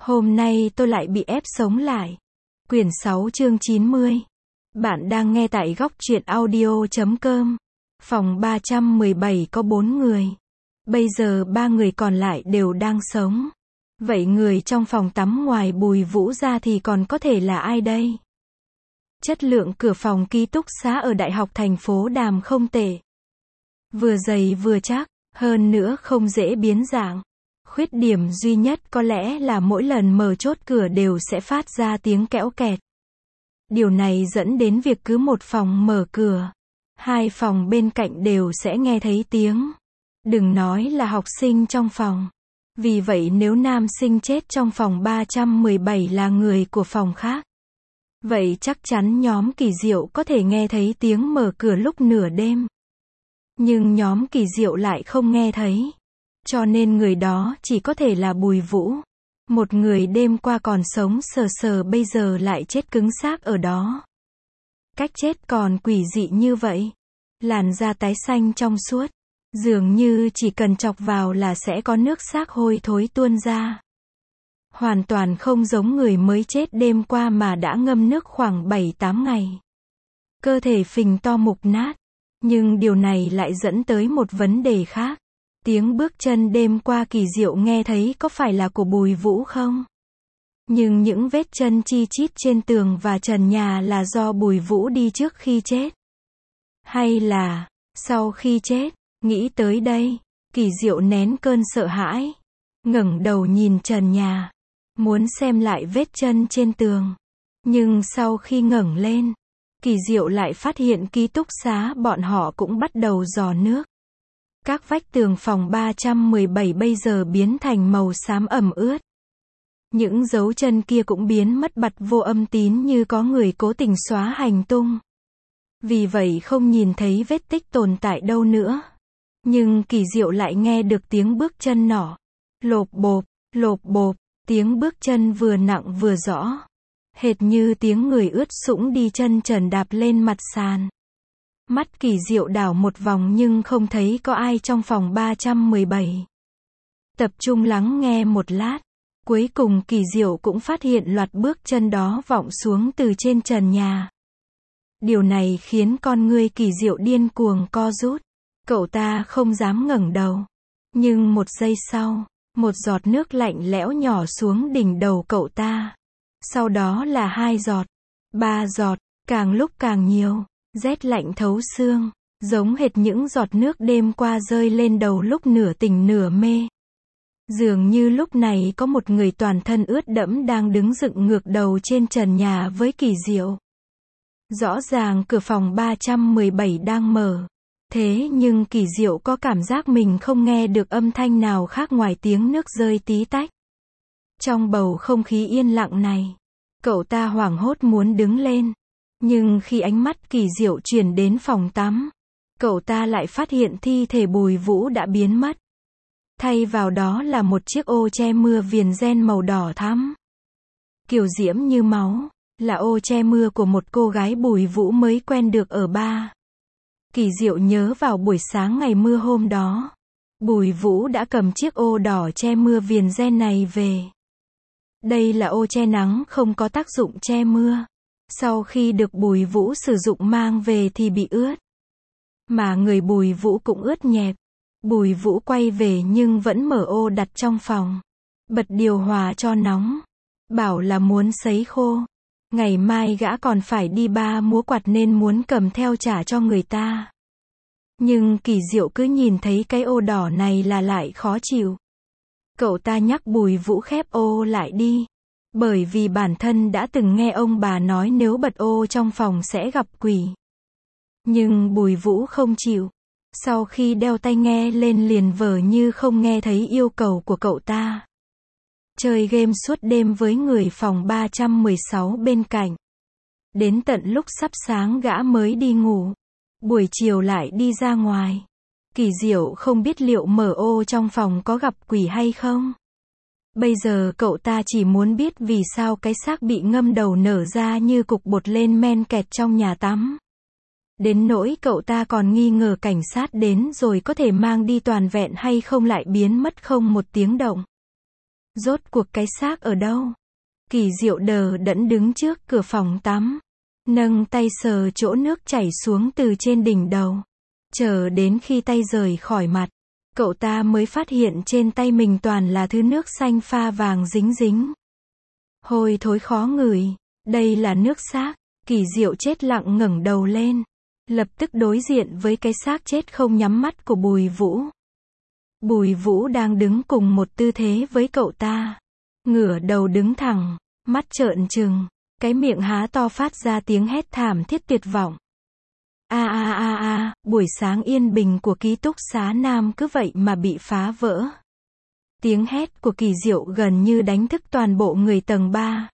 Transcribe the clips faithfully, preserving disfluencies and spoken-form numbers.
Hôm nay tôi lại bị ép sống lại. Quyển sáu chương chín mươi. Bạn đang nghe tại góc truyện audio chấm com. Phòng ba trăm mười bảy có bốn người. Bây giờ ba người còn lại đều đang sống. Vậy người trong phòng tắm ngoài Bùi Vũ ra thì còn có thể là ai đây? Chất lượng cửa phòng ký túc xá ở Đại học thành phố Đàm không tệ. Vừa dày vừa chắc, hơn nữa không dễ biến dạng. Khuyết điểm duy nhất có lẽ là mỗi lần mở chốt cửa đều sẽ phát ra tiếng kẽo kẹt. Điều này dẫn đến việc cứ một phòng mở cửa, hai phòng bên cạnh đều sẽ nghe thấy tiếng. Đừng nói là học sinh trong phòng. Vì vậy nếu nam sinh chết trong phòng ba trăm mười bảy là người của phòng khác, vậy chắc chắn nhóm Kỳ Diệu có thể nghe thấy tiếng mở cửa lúc nửa đêm. Nhưng nhóm Kỳ Diệu lại không nghe thấy. Cho nên người đó chỉ có thể là Bùi Vũ. Một người đêm qua còn sống sờ sờ bây giờ lại chết cứng xác ở đó. Cách chết còn quỷ dị như vậy. Làn da tái xanh trong suốt. Dường như chỉ cần chọc vào là sẽ có nước xác hôi thối tuôn ra. Hoàn toàn không giống người mới chết đêm qua mà đã ngâm nước khoảng bảy tám ngày. Cơ thể phình to mục nát. Nhưng điều này lại dẫn tới một vấn đề khác. Tiếng bước chân đêm qua Kỳ Diệu nghe thấy có phải là của Bùi Vũ không? Nhưng những vết chân chi chít trên tường và trần nhà là do Bùi Vũ đi trước khi chết? Hay là, sau khi chết? Nghĩ tới đây, Kỳ Diệu nén cơn sợ hãi. Ngẩng đầu nhìn trần nhà. Muốn xem lại vết chân trên tường. Nhưng sau khi ngẩng lên, Kỳ Diệu lại phát hiện ký túc xá bọn họ cũng bắt đầu rò nước. Các vách tường phòng ba trăm mười bảy bây giờ biến thành màu xám ẩm ướt. Những dấu chân kia cũng biến mất bặt vô âm tín như có người cố tình xóa hành tung. Vì vậy không nhìn thấy vết tích tồn tại đâu nữa. Nhưng Kỳ Diệu lại nghe được tiếng bước chân nỏ. Lộp bộp, lộp bộp, tiếng bước chân vừa nặng vừa rõ. Hệt như tiếng người ướt sũng đi chân trần đạp lên mặt sàn. Mắt Kỳ Diệu đảo một vòng nhưng không thấy có ai trong phòng ba trăm mười bảy. Tập trung lắng nghe một lát. Cuối cùng Kỳ Diệu cũng phát hiện loạt bước chân đó vọng xuống từ trên trần nhà. Điều này khiến con ngươi Kỳ Diệu điên cuồng co rút. Cậu ta không dám ngẩng đầu. Nhưng một giây sau, một giọt nước lạnh lẽo nhỏ xuống đỉnh đầu cậu ta. Sau đó là hai giọt, ba giọt, càng lúc càng nhiều. Rét lạnh thấu xương, giống hệt những giọt nước đêm qua rơi lên đầu lúc nửa tỉnh nửa mê. Dường như lúc này có một người toàn thân ướt đẫm đang đứng dựng ngược đầu trên trần nhà với Kỳ Diệu. Rõ ràng cửa phòng ba trăm mười bảy đang mở. Thế nhưng Kỳ Diệu có cảm giác mình không nghe được âm thanh nào khác ngoài tiếng nước rơi tí tách. Trong bầu không khí yên lặng này, cậu ta hoảng hốt muốn đứng lên. Nhưng khi ánh mắt Kỳ Diệu chuyển đến phòng tắm, cậu ta lại phát hiện thi thể Bùi Vũ đã biến mất. Thay vào đó là một chiếc ô che mưa viền ren màu đỏ thắm. Kiều diễm như máu, là ô che mưa của một cô gái Bùi Vũ mới quen được ở ba. Kỳ Diệu nhớ vào buổi sáng ngày mưa hôm đó. Bùi Vũ đã cầm chiếc ô đỏ che mưa viền ren này về. Đây là ô che nắng không có tác dụng che mưa. Sau khi được Bùi Vũ sử dụng mang về thì bị ướt. Mà người Bùi Vũ cũng ướt nhẹp. Bùi Vũ quay về nhưng vẫn mở ô đặt trong phòng. Bật điều hòa cho nóng. Bảo là muốn sấy khô. Ngày mai gã còn phải đi ba múa quạt nên muốn cầm theo trả cho người ta. Nhưng Kỳ Diệu cứ nhìn thấy cái ô đỏ này là lại khó chịu. Cậu ta nhắc Bùi Vũ khép ô lại đi. Bởi vì bản thân đã từng nghe ông bà nói nếu bật ô trong phòng sẽ gặp quỷ. Nhưng Bùi Vũ không chịu. Sau khi đeo tai nghe lên liền vờ như không nghe thấy yêu cầu của cậu ta. Chơi game suốt đêm với người phòng ba trăm mười sáu bên cạnh. Đến tận lúc sắp sáng gã mới đi ngủ. Buổi chiều lại đi ra ngoài. Kỳ Diệu không biết liệu mở ô trong phòng có gặp quỷ hay không. Bây giờ cậu ta chỉ muốn biết vì sao cái xác bị ngâm đầu nở ra như cục bột lên men kẹt trong nhà tắm. Đến nỗi cậu ta còn nghi ngờ cảnh sát đến rồi có thể mang đi toàn vẹn hay không lại biến mất không một tiếng động. Rốt cuộc cái xác ở đâu? Kỳ Diệu đờ đẫn đứng trước cửa phòng tắm, nâng tay sờ chỗ nước chảy xuống từ trên đỉnh đầu. Chờ đến khi tay rời khỏi mặt, cậu ta mới phát hiện trên tay mình toàn là thứ nước xanh pha vàng dính dính. Hôi thối khó ngửi, đây là nước xác. Kỳ Diệu chết lặng ngẩng đầu lên, lập tức đối diện với cái xác chết không nhắm mắt của Bùi Vũ. Bùi Vũ đang đứng cùng một tư thế với cậu ta, ngửa đầu đứng thẳng, mắt trợn trừng, cái miệng há to phát ra tiếng hét thảm thiết tuyệt vọng. A a a a, buổi sáng yên bình của ký túc xá nam cứ vậy mà bị phá vỡ. Tiếng hét của Kỳ Diệu gần như đánh thức toàn bộ người tầng ba.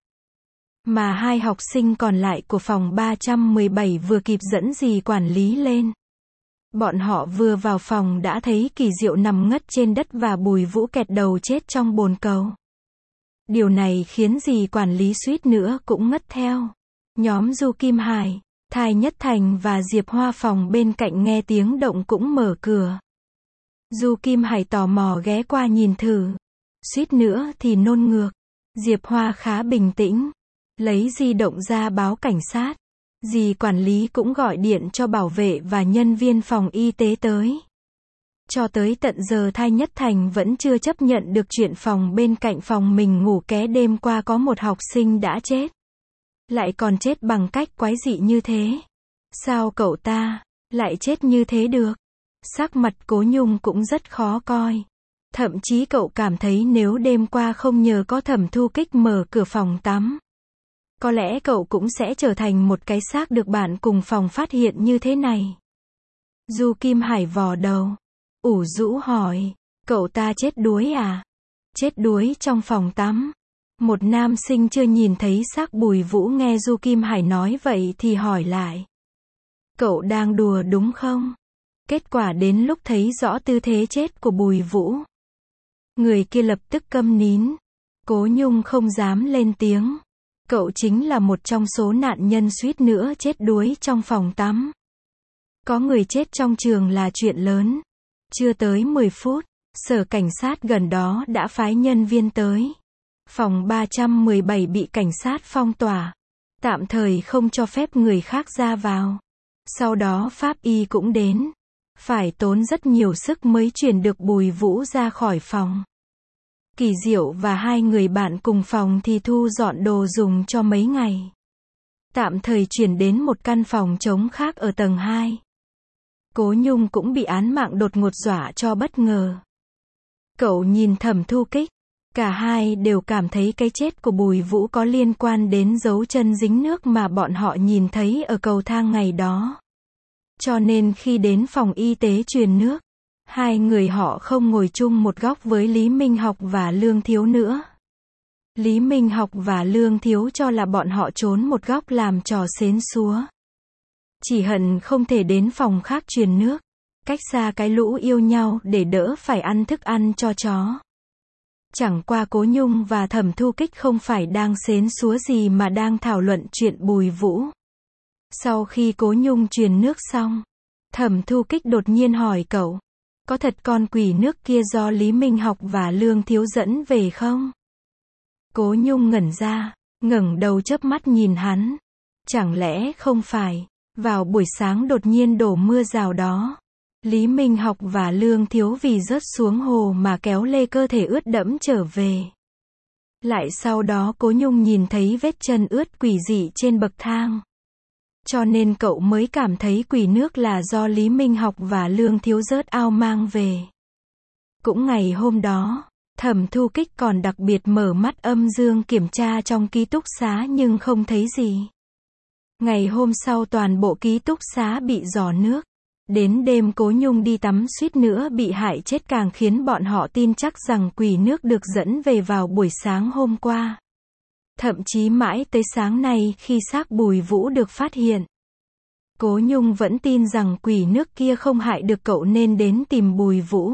Mà hai học sinh còn lại của phòng ba trăm mười bảy vừa kịp dẫn dì quản lý lên. Bọn họ vừa vào phòng đã thấy Kỳ Diệu nằm ngất trên đất và Bùi Vũ kẹt đầu chết trong bồn cầu. Điều này khiến dì quản lý suýt nữa cũng ngất theo. Nhóm Du Kim Hải, Thái Nhất Thành và Diệp Hoa phòng bên cạnh nghe tiếng động cũng mở cửa. Du Kim Hải tò mò ghé qua nhìn thử. Suýt nữa thì nôn ngược. Diệp Hoa khá bình tĩnh, lấy di động ra báo cảnh sát. Dì quản lý cũng gọi điện cho bảo vệ và nhân viên phòng y tế tới. Cho tới tận giờ Thái Nhất Thành vẫn chưa chấp nhận được chuyện phòng bên cạnh phòng mình ngủ ké đêm qua có một học sinh đã chết. Lại còn chết bằng cách quái dị như thế. Sao cậu ta lại chết như thế được? Sắc mặt Cố Nhung cũng rất khó coi. Thậm chí cậu cảm thấy nếu đêm qua không nhờ có Thẩm Thu Kích mở cửa phòng tắm, có lẽ cậu cũng sẽ trở thành một cái xác được bạn cùng phòng phát hiện như thế này. Du Kim Hải vò đầu, ủ rũ hỏi, cậu ta chết đuối à? Chết đuối trong phòng tắm. Một nam sinh chưa nhìn thấy xác Bùi Vũ nghe Du Kim Hải nói vậy thì hỏi lại. Cậu đang đùa đúng không? Kết quả đến lúc thấy rõ tư thế chết của Bùi Vũ, người kia lập tức câm nín. Cố Nhung không dám lên tiếng. Cậu chính là một trong số nạn nhân suýt nữa chết đuối trong phòng tắm. Có người chết trong trường là chuyện lớn. Chưa tới mười phút, sở cảnh sát gần đó đã phái nhân viên tới. Phòng ba trăm mười bảy bị cảnh sát phong tỏa, tạm thời không cho phép người khác ra vào. Sau đó pháp y cũng đến. Phải tốn rất nhiều sức mới chuyển được Bùi Vũ ra khỏi phòng. Kỳ Diệu và hai người bạn cùng phòng thì thu dọn đồ dùng cho mấy ngày. Tạm thời chuyển đến một căn phòng trống khác ở tầng hai. Cố Nhung cũng bị án mạng đột ngột dọa cho bất ngờ. Cậu nhìn Thẩm Thu Kích. Cả hai đều cảm thấy cái chết của Bùi Vũ có liên quan đến dấu chân dính nước mà bọn họ nhìn thấy ở cầu thang ngày đó. Cho nên khi đến phòng y tế truyền nước, hai người họ không ngồi chung một góc với Lý Minh Học và Lương Thiếu nữa. Lý Minh Học và Lương Thiếu cho là bọn họ trốn một góc làm trò xến xúa. Chỉ hận không thể đến phòng khác truyền nước, cách xa cái lũ yêu nhau để đỡ phải ăn thức ăn cho chó. Chẳng qua Cố Nhung và Thẩm Thu Kích không phải đang xến xúa gì mà đang thảo luận chuyện Bùi Vũ. Sau khi Cố Nhung truyền nước xong, Thẩm Thu Kích đột nhiên hỏi cậu, có thật con quỷ nước kia do Lý Minh Học và Lương Thiếu dẫn về không? Cố Nhung ngẩn ra, ngẩng đầu chớp mắt nhìn hắn. Chẳng lẽ không phải, vào buổi sáng đột nhiên đổ mưa rào đó, Lý Minh Học và Lương Thiếu vì rớt xuống hồ mà kéo lê cơ thể ướt đẫm trở về. Lại sau đó Cố Nhung nhìn thấy vết chân ướt quỷ dị trên bậc thang. Cho nên cậu mới cảm thấy quỷ nước là do Lý Minh Học và Lương Thiếu rớt ao mang về. Cũng ngày hôm đó, Thẩm Thu Kích còn đặc biệt mở mắt âm dương kiểm tra trong ký túc xá nhưng không thấy gì. Ngày hôm sau toàn bộ ký túc xá bị rò nước. Đến đêm Cố Nhung đi tắm suýt nữa bị hại chết càng khiến bọn họ tin chắc rằng quỷ nước được dẫn về vào buổi sáng hôm qua. Thậm chí mãi tới sáng nay khi xác Bùi Vũ được phát hiện, Cố Nhung vẫn tin rằng quỷ nước kia không hại được cậu nên đến tìm Bùi Vũ.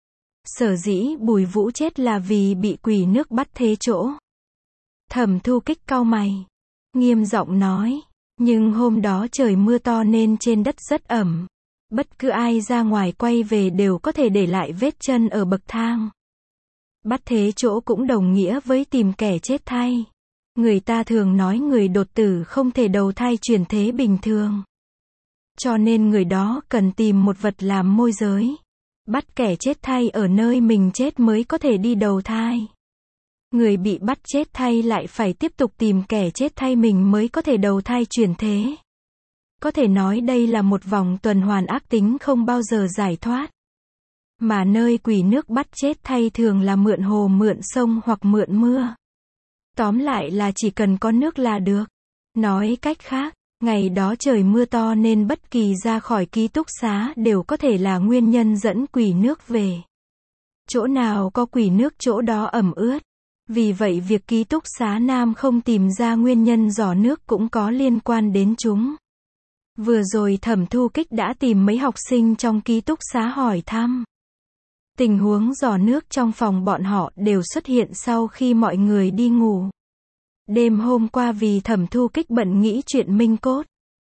Sở dĩ Bùi Vũ chết là vì bị quỷ nước bắt thế chỗ. Thẩm Thu Kích cau mày, nghiêm giọng nói, nhưng hôm đó trời mưa to nên trên đất rất ẩm. Bất cứ ai ra ngoài quay về đều có thể để lại vết chân ở bậc thang. Bắt thế chỗ cũng đồng nghĩa với tìm kẻ chết thay. Người ta thường nói người đột tử không thể đầu thai chuyển thế bình thường. Cho nên người đó cần tìm một vật làm môi giới. Bắt kẻ chết thay ở nơi mình chết mới có thể đi đầu thai. Người bị bắt chết thay lại phải tiếp tục tìm kẻ chết thay mình mới có thể đầu thai chuyển thế. Có thể nói đây là một vòng tuần hoàn ác tính không bao giờ giải thoát. Mà nơi quỷ nước bắt chết thay thường là mượn hồ mượn sông hoặc mượn mưa. Tóm lại là chỉ cần có nước là được. Nói cách khác, ngày đó trời mưa to nên bất kỳ ra khỏi ký túc xá đều có thể là nguyên nhân dẫn quỷ nước về. Chỗ nào có quỷ nước chỗ đó ẩm ướt. Vì vậy việc ký túc xá Nam không tìm ra nguyên nhân giỏ nước cũng có liên quan đến chúng. Vừa rồi Thẩm Thu Kích đã tìm mấy học sinh trong ký túc xá hỏi thăm. Tình huống giỏ nước trong phòng bọn họ đều xuất hiện sau khi mọi người đi ngủ. Đêm hôm qua vì Thẩm Thu Kích bận nghĩ chuyện Minh Cốt,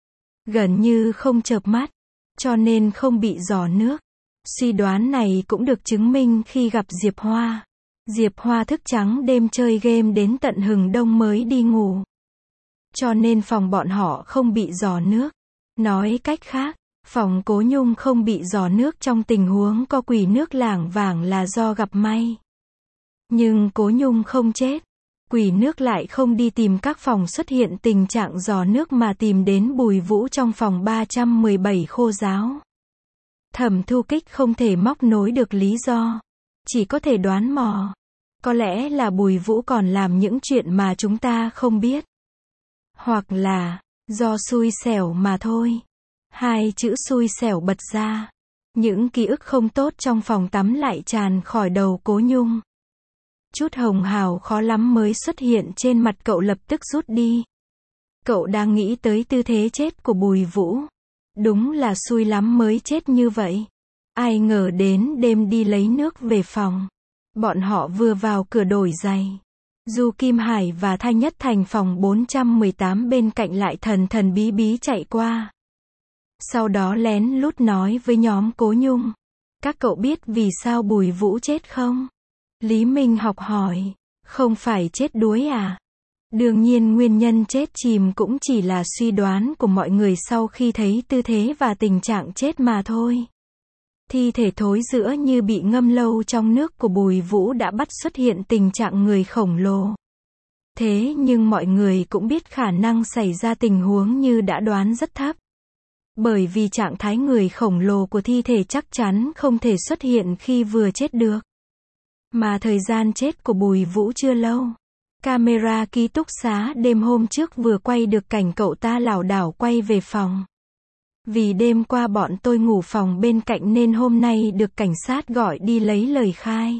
gần như không chợp mắt, cho nên không bị giỏ nước. Suy đoán này cũng được chứng minh khi gặp Diệp Hoa. Diệp Hoa thức trắng đêm chơi game đến tận hừng đông mới đi ngủ. Cho nên phòng bọn họ không bị giỏ nước. Nói cách khác, phòng Cố Nhung không bị giỏ nước trong tình huống có quỷ nước lảng vảng là do gặp may. Nhưng Cố Nhung không chết. Quỷ nước lại không đi tìm các phòng xuất hiện tình trạng giỏ nước mà tìm đến Bùi Vũ trong phòng ba trăm mười bảy khô giáo. Thẩm Thu Kích không thể móc nối được lý do. Chỉ có thể đoán mò. Có lẽ là Bùi Vũ còn làm những chuyện mà chúng ta không biết. Hoặc là, do xui xẻo mà thôi. Hai chữ xui xẻo bật ra. Những ký ức không tốt trong phòng tắm lại tràn khỏi đầu Cố Nhung. Chút hồng hào khó lắm mới xuất hiện trên mặt cậu lập tức rút đi. Cậu đang nghĩ tới tư thế chết của Bùi Vũ. Đúng là xui lắm mới chết như vậy. Ai ngờ đến đêm đi lấy nước về phòng. Bọn họ vừa vào cửa đổi giày. Du Kim Hải và Thanh Nhất Thành phòng bốn trăm mười tám bên cạnh lại thần thần bí bí chạy qua. Sau đó lén lút nói với nhóm Cố Nhung. Các cậu biết vì sao Bùi Vũ chết không? Lý Minh Học hỏi. Không phải chết đuối à? Đương nhiên nguyên nhân chết chìm cũng chỉ là suy đoán của mọi người sau khi thấy tư thế và tình trạng chết mà thôi. Thi thể thối rữa như bị ngâm lâu trong nước của Bùi Vũ đã bắt xuất hiện tình trạng người khổng lồ. Thế nhưng mọi người cũng biết khả năng xảy ra tình huống như đã đoán rất thấp. Bởi vì trạng thái người khổng lồ của thi thể chắc chắn không thể xuất hiện khi vừa chết được. Mà thời gian chết của Bùi Vũ chưa lâu. Camera ký túc xá đêm hôm trước vừa quay được cảnh cậu ta lảo đảo quay về phòng. Vì đêm qua bọn tôi ngủ phòng bên cạnh nên hôm nay được cảnh sát gọi đi lấy lời khai.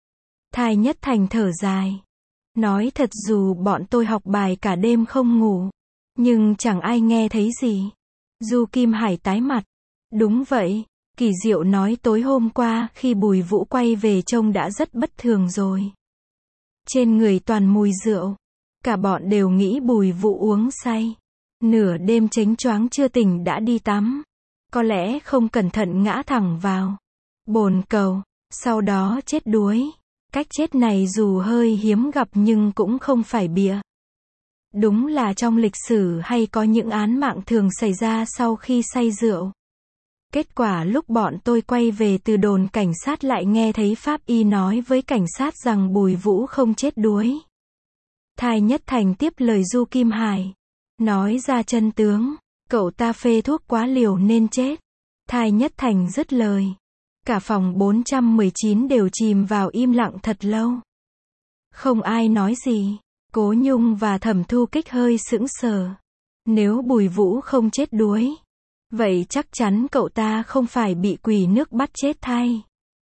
Thái Nhất Thành thở dài. Nói thật dù bọn tôi học bài cả đêm không ngủ. Nhưng chẳng ai nghe thấy gì. Du Kim Hải tái mặt. Đúng vậy. Kỳ Diệu nói tối hôm qua khi Bùi Vũ quay về trông đã rất bất thường rồi. Trên người toàn mùi rượu. Cả bọn đều nghĩ Bùi Vũ uống say. Nửa đêm chếnh choáng chưa tỉnh đã đi tắm. Có lẽ không cẩn thận ngã thẳng vào bồn cầu. Sau đó chết đuối. Cách chết này dù hơi hiếm gặp nhưng cũng không phải bịa. Đúng là trong lịch sử hay có những án mạng thường xảy ra sau khi say rượu. Kết quả lúc bọn tôi quay về từ đồn cảnh sát lại nghe thấy pháp y nói với cảnh sát rằng Bùi Vũ không chết đuối. Thái Nhất Thành tiếp lời Du Kim Hải. Nói ra chân tướng. Cậu ta phê thuốc quá liều nên chết. Thái Nhất Thành dứt lời. Cả phòng bốn trăm mười chín đều chìm vào im lặng thật lâu. Không ai nói gì. Cố Nhung và Thẩm Thu Kích hơi sững sờ. Nếu Bùi Vũ không chết đuối, vậy chắc chắn cậu ta không phải bị quỷ nước bắt chết thay.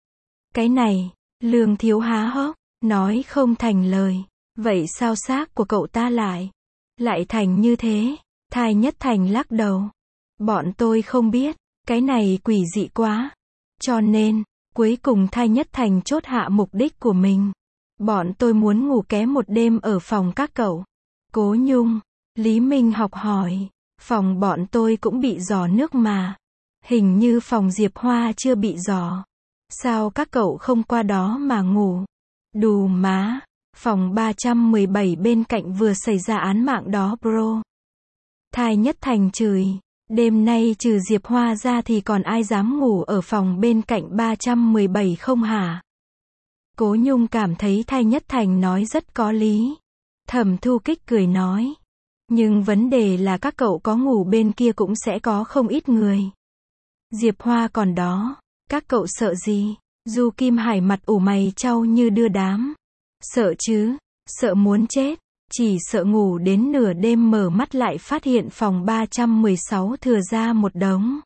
Cái này, Lương Thiếu há hốc, nói không thành lời. Vậy sao xác của cậu ta lại, lại thành như thế? Thái Nhất Thành lắc đầu. Bọn tôi không biết, cái này quỷ dị quá. Cho nên, cuối cùng Thái Nhất Thành chốt hạ mục đích của mình. Bọn tôi muốn ngủ ké một đêm ở phòng các cậu. Cố Nhung, Lý Minh Học hỏi. Phòng bọn tôi cũng bị giỏ nước mà. Hình như phòng Diệp Hoa chưa bị giỏ. Sao các cậu không qua đó mà ngủ? Đù má, phòng ba trăm mười bảy bên cạnh vừa xảy ra án mạng đó bro. Thai Nhất Thành chửi, đêm nay trừ Diệp Hoa ra thì còn ai dám ngủ ở phòng bên cạnh ba trăm mười bảy không hả? Cố Nhung cảm thấy Thai Nhất Thành nói rất có lý. Thẩm Thu Kích cười nói, nhưng vấn đề là các cậu có ngủ bên kia cũng sẽ có không ít người. Diệp Hoa còn đó, các cậu sợ gì? Du Kim Hải mặt ủ mày chau như đưa đám. Sợ chứ, sợ muốn chết, chỉ sợ ngủ đến nửa đêm mở mắt lại phát hiện phòng ba trăm mười sáu thừa ra một đống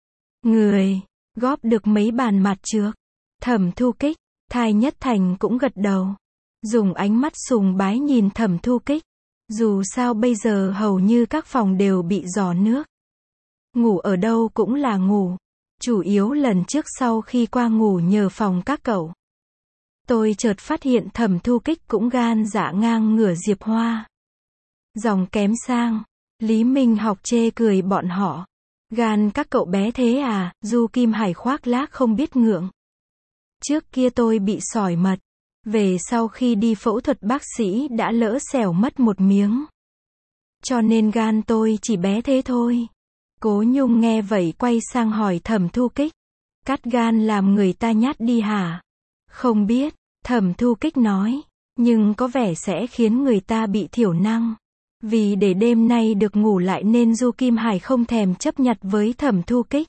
người, góp được mấy bàn mặt trước. Thẩm Thu Kích, Thai Nhất Thành cũng gật đầu, dùng ánh mắt sùng bái nhìn Thẩm Thu Kích. Dù sao bây giờ hầu như các phòng đều bị rò nước. Ngủ ở đâu cũng là ngủ. Chủ yếu lần trước sau khi qua ngủ nhờ phòng các cậu. Tôi chợt phát hiện Thẩm Thu Kích cũng gan dạ ngang ngửa Diệp Hoa. Dòng kém sang. Lý Minh Học chê cười bọn họ. Gan các cậu bé thế à, Du Kim Hải khoác lác không biết ngượng. Trước kia tôi bị sỏi mật. Về sau khi đi phẫu thuật bác sĩ đã lỡ xẻo mất một miếng. Cho nên gan tôi chỉ bé thế thôi. Cố Nhung nghe vậy quay sang hỏi Thẩm Thu Kích. Cắt gan làm người ta nhát đi hả? Không biết, Thẩm Thu Kích nói. Nhưng có vẻ sẽ khiến người ta bị thiểu năng. Vì để đêm nay được ngủ lại nên Du Kim Hải không thèm chấp nhặt với Thẩm Thu Kích.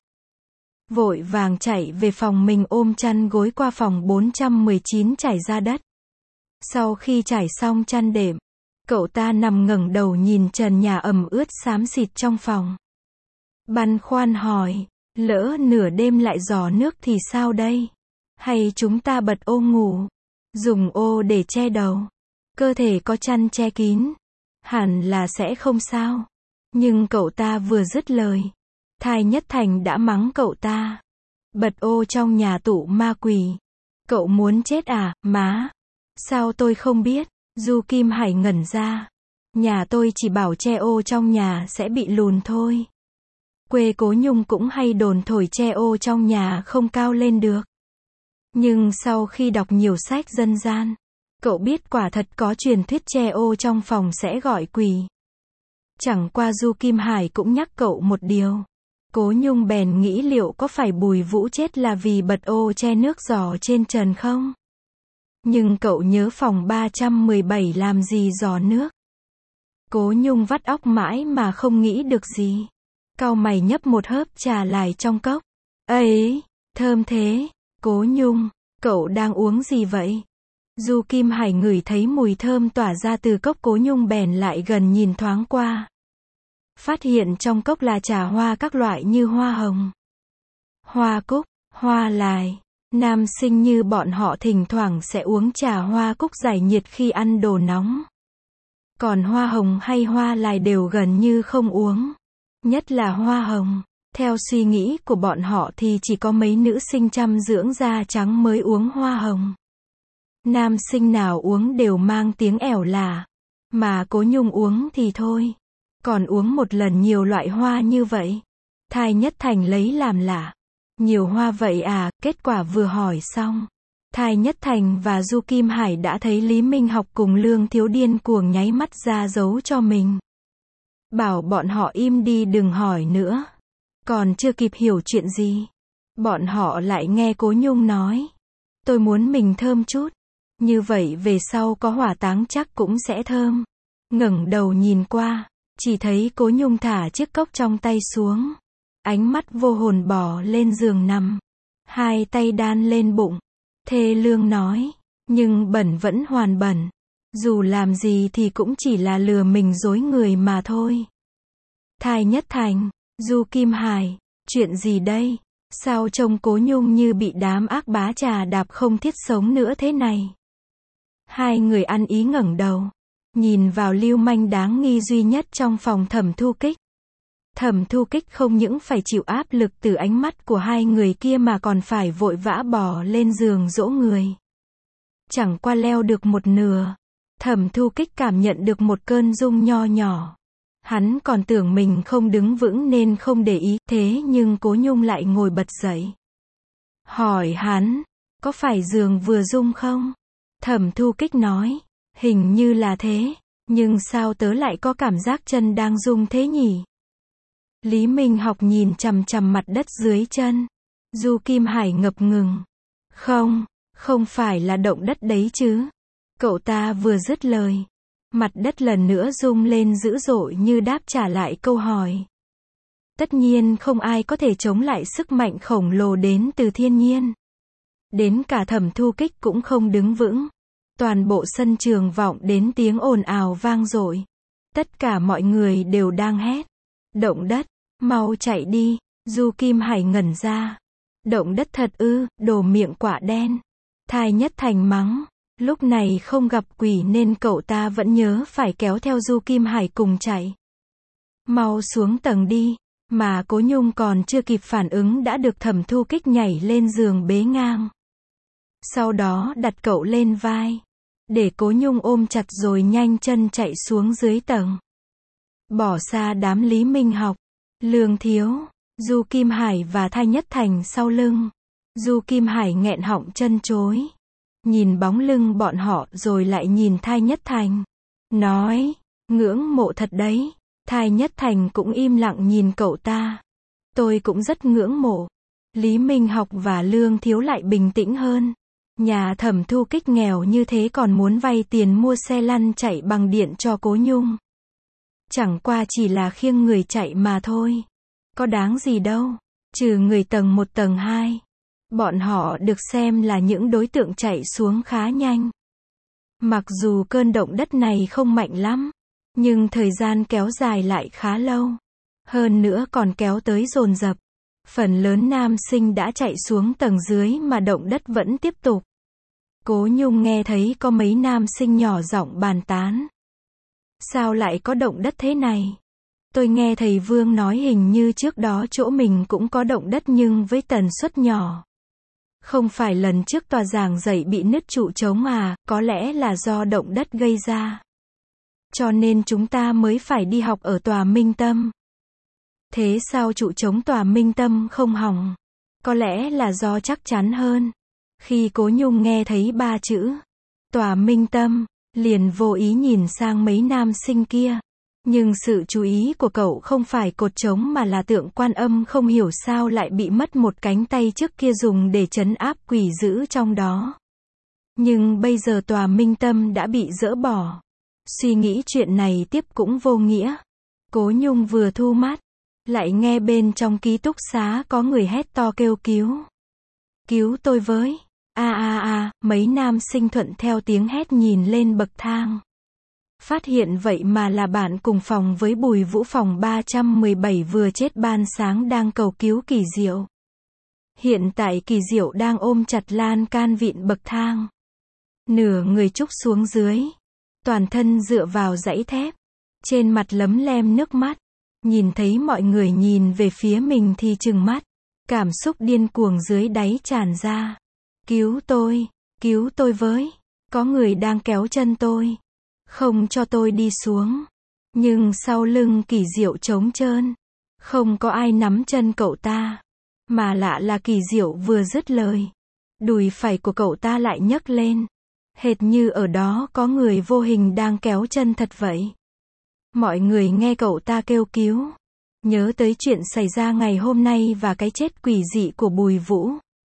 Vội vàng chạy về phòng mình ôm chăn gối qua phòng bốn trăm mười chín trải ra đất. Sau khi trải xong chăn đệm, cậu ta nằm ngẩng đầu nhìn trần nhà ẩm ướt xám xịt trong phòng. Băn khoăn hỏi, lỡ nửa đêm lại rò nước thì sao đây? Hay chúng ta bật ô ngủ? Dùng ô để che đầu. Cơ thể có chăn che kín. Hẳn là sẽ không sao. Nhưng cậu ta vừa dứt lời. Thai Nhất Thành đã mắng cậu ta. Bật ô trong nhà tụ ma quỷ. Cậu muốn chết à, má? Sao tôi không biết? Du Kim Hải ngẩn ra. Nhà tôi chỉ bảo che ô trong nhà sẽ bị lùn thôi. Quê Cố Nhung cũng hay đồn thổi che ô trong nhà không cao lên được. Nhưng sau khi đọc nhiều sách dân gian, cậu biết quả thật có truyền thuyết che ô trong phòng sẽ gọi quỷ. Chẳng qua Du Kim Hải cũng nhắc cậu một điều. Cố Nhung bèn nghĩ liệu có phải Bùi Vũ chết là vì bật ô che nước giò trên trần không? Nhưng cậu nhớ phòng ba trăm mười bảy làm gì giò nước. Cố Nhung vắt óc mãi mà không nghĩ được gì. Cau mày nhấp một hớp trà lại trong cốc. Ấy, thơm thế. Cố Nhung, cậu đang uống gì vậy? Du Kim Hải ngửi thấy mùi thơm tỏa ra từ cốc Cố Nhung bèn lại gần nhìn thoáng qua. Phát hiện trong cốc là trà hoa các loại như hoa hồng, hoa cúc, hoa lài. Nam sinh như bọn họ thỉnh thoảng sẽ uống trà hoa cúc giải nhiệt khi ăn đồ nóng. Còn hoa hồng hay hoa lài đều gần như không uống. Nhất là hoa hồng. Theo suy nghĩ của bọn họ thì chỉ có mấy nữ sinh chăm dưỡng da trắng mới uống hoa hồng. Nam sinh nào uống đều mang tiếng ẻo lả. Mà Cố Nhung uống thì thôi. Còn uống một lần nhiều loại hoa như vậy. Thai Nhất Thành lấy làm lạ. Nhiều hoa vậy à, kết quả vừa hỏi xong. Thai Nhất Thành và Du Kim Hải đã thấy Lý Minh Học cùng Lương Thiếu điên cuồng nháy mắt ra dấu cho mình. Bảo bọn họ im đi đừng hỏi nữa. Còn chưa kịp hiểu chuyện gì. Bọn họ lại nghe Cố Nhung nói. Tôi muốn mình thơm chút. Như vậy về sau có hỏa táng chắc cũng sẽ thơm. Ngẩng đầu nhìn qua. Chỉ thấy Cố Nhung thả chiếc cốc trong tay xuống. Ánh mắt vô hồn bỏ lên giường nằm. Hai tay đan lên bụng. Thê lương nói. Nhưng bẩn vẫn hoàn bẩn. Dù làm gì thì cũng chỉ là lừa mình dối người mà thôi. Thai Nhất Thành, Du Kim Hải, chuyện gì đây? Sao trông Cố Nhung như bị đám ác bá trà đạp không thiết sống nữa thế này? Hai người ăn ý ngẩng đầu. Nhìn vào lưu manh đáng nghi duy nhất trong phòng Thẩm Thu Kích. Thẩm Thu Kích không những phải chịu áp lực từ ánh mắt của hai người kia mà còn phải vội vã bò lên giường dỗ người. Chẳng qua leo được một nửa. Thẩm Thu Kích cảm nhận được một cơn rung nho nhỏ. Hắn còn tưởng mình không đứng vững nên không để ý, thế nhưng Cố Nhung lại ngồi bật dậy. Hỏi hắn, có phải giường vừa rung không? Thẩm Thu Kích nói. Hình như là thế, nhưng sao tớ lại có cảm giác chân đang rung thế nhỉ? Lý Minh Học nhìn chằm chằm mặt đất dưới chân. Du Kim Hải ngập ngừng. Không, không phải là động đất đấy chứ. Cậu ta vừa dứt lời. Mặt đất lần nữa rung lên dữ dội như đáp trả lại câu hỏi. Tất nhiên không ai có thể chống lại sức mạnh khổng lồ đến từ thiên nhiên. Đến cả Thẩm Thu Kích cũng không đứng vững. Toàn bộ sân trường vọng đến tiếng ồn ào vang dội. Tất cả mọi người đều đang hét. Động đất, mau chạy đi. Du Kim Hải ngẩn ra. Động đất thật ư, đồ miệng quả đen. Thai Nhất Thành mắng. Lúc này không gặp quỷ nên cậu ta vẫn nhớ phải kéo theo Du Kim Hải cùng chạy. Mau xuống tầng đi. Mà Cố Nhung còn chưa kịp phản ứng đã được Thẩm Thu Kích nhảy lên giường bế ngang. Sau đó đặt cậu lên vai. Để Cố Nhung ôm chặt rồi nhanh chân chạy xuống dưới tầng. Bỏ xa đám Lý Minh Học, Lương Thiếu, Du Kim Hải và Thai Nhất Thành sau lưng. Du Kim Hải nghẹn họng chân chối. Nhìn bóng lưng bọn họ rồi lại nhìn Thai Nhất Thành. Nói, ngưỡng mộ thật đấy. Thai Nhất Thành cũng im lặng nhìn cậu ta. Tôi cũng rất ngưỡng mộ. Lý Minh Học và Lương Thiếu lại bình tĩnh hơn. Nhà Thẩm Thu Kích nghèo như thế còn muốn vay tiền mua xe lăn chạy bằng điện cho Cố Nhung. Chẳng qua chỉ là khiêng người chạy mà thôi. Có đáng gì đâu. Trừ người tầng một tầng hai. Bọn họ được xem là những đối tượng chạy xuống khá nhanh. Mặc dù cơn động đất này không mạnh lắm. Nhưng thời gian kéo dài lại khá lâu. Hơn nữa còn kéo tới dồn dập. Phần lớn nam sinh đã chạy xuống tầng dưới mà động đất vẫn tiếp tục. Cố Nhung nghe thấy có mấy nam sinh nhỏ giọng bàn tán. Sao lại có động đất thế này? Tôi nghe thầy Vương nói hình như trước đó chỗ mình cũng có động đất nhưng với tần suất nhỏ. Không phải lần trước tòa giảng dạy bị nứt trụ trống à, có lẽ là do động đất gây ra. Cho nên chúng ta mới phải đi học ở tòa Minh Tâm. Thế sao trụ trống tòa Minh Tâm không hỏng? Có lẽ là do chắc chắn hơn. Khi Cố Nhung nghe thấy ba chữ tòa Minh Tâm, liền vô ý nhìn sang mấy nam sinh kia. Nhưng sự chú ý của cậu không phải cột trống mà là tượng Quan Âm không hiểu sao lại bị mất một cánh tay trước kia dùng để trấn áp quỷ dữ trong đó. Nhưng bây giờ tòa Minh Tâm đã bị dỡ bỏ. Suy nghĩ chuyện này tiếp cũng vô nghĩa. Cố Nhung vừa thu mắt, lại nghe bên trong ký túc xá có người hét to kêu cứu. Cứu tôi với. A a a, mấy nam sinh thuận theo tiếng hét nhìn lên bậc thang. Phát hiện vậy mà là bạn cùng phòng với Bùi Vũ phòng ba trăm mười bảy vừa chết ban sáng đang cầu cứu Kỳ Diệu. Hiện tại Kỳ Diệu đang ôm chặt lan can vịn bậc thang. Nửa người trúc xuống dưới. Toàn thân dựa vào dãy thép. Trên mặt lấm lem nước mắt. Nhìn thấy mọi người nhìn về phía mình thì trừng mắt. Cảm xúc điên cuồng dưới đáy tràn ra. Cứu tôi, cứu tôi với. Có người đang kéo chân tôi. Không cho tôi đi xuống. Nhưng sau lưng Kỳ Diệu trống trơn. Không có ai nắm chân cậu ta. Mà lạ là Kỳ Diệu vừa dứt lời. Đùi phải của cậu ta lại nhấc lên. Hệt như ở đó có người vô hình đang kéo chân thật vậy. Mọi người nghe cậu ta kêu cứu. Nhớ tới chuyện xảy ra ngày hôm nay và cái chết quỷ dị của Bùi Vũ.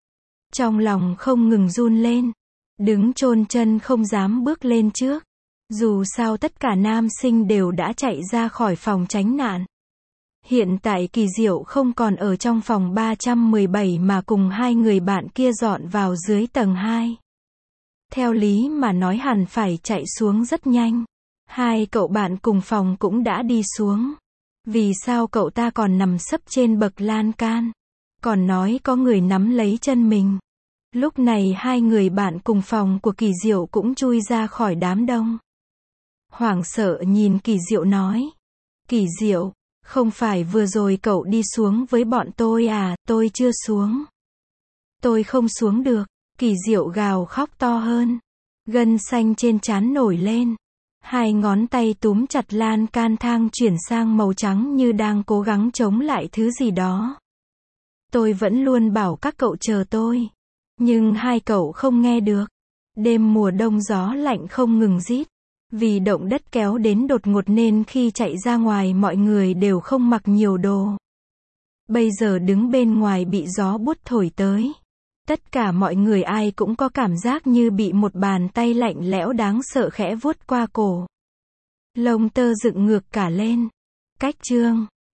Trong lòng không ngừng run lên. Đứng chôn chân không dám bước lên trước. Dù sao tất cả nam sinh đều đã chạy ra khỏi phòng tránh nạn. Hiện tại Kỳ Diệu không còn ở trong phòng ba trăm mười bảy mà cùng hai người bạn kia dọn vào dưới tầng hai. Theo lý mà nói hẳn phải chạy xuống rất nhanh. Hai cậu bạn cùng phòng cũng đã đi xuống. Vì sao cậu ta còn nằm sấp trên bậc lan can? Còn nói có người nắm lấy chân mình. Lúc này hai người bạn cùng phòng của Kỳ Diệu cũng chui ra khỏi đám đông. Hoảng sợ nhìn Kỳ Diệu nói. Kỳ Diệu, không phải vừa rồi cậu đi xuống với bọn tôi à, tôi chưa xuống. Tôi không xuống được. Kỳ Diệu gào khóc to hơn. Gân xanh trên trán nổi lên. Hai ngón tay túm chặt lan can thang chuyển sang màu trắng như đang cố gắng chống lại thứ gì đó. Tôi vẫn luôn bảo các cậu chờ tôi. Nhưng hai cậu không nghe được. Đêm mùa đông gió lạnh không ngừng rít. Vì động đất kéo đến đột ngột nên khi chạy ra ngoài mọi người đều không mặc nhiều đồ. Bây giờ đứng bên ngoài bị gió buốt thổi tới. Tất cả mọi người ai cũng có cảm giác như bị một bàn tay lạnh lẽo đáng sợ khẽ vuốt qua cổ. Lông tơ dựng ngược cả lên. Cách chương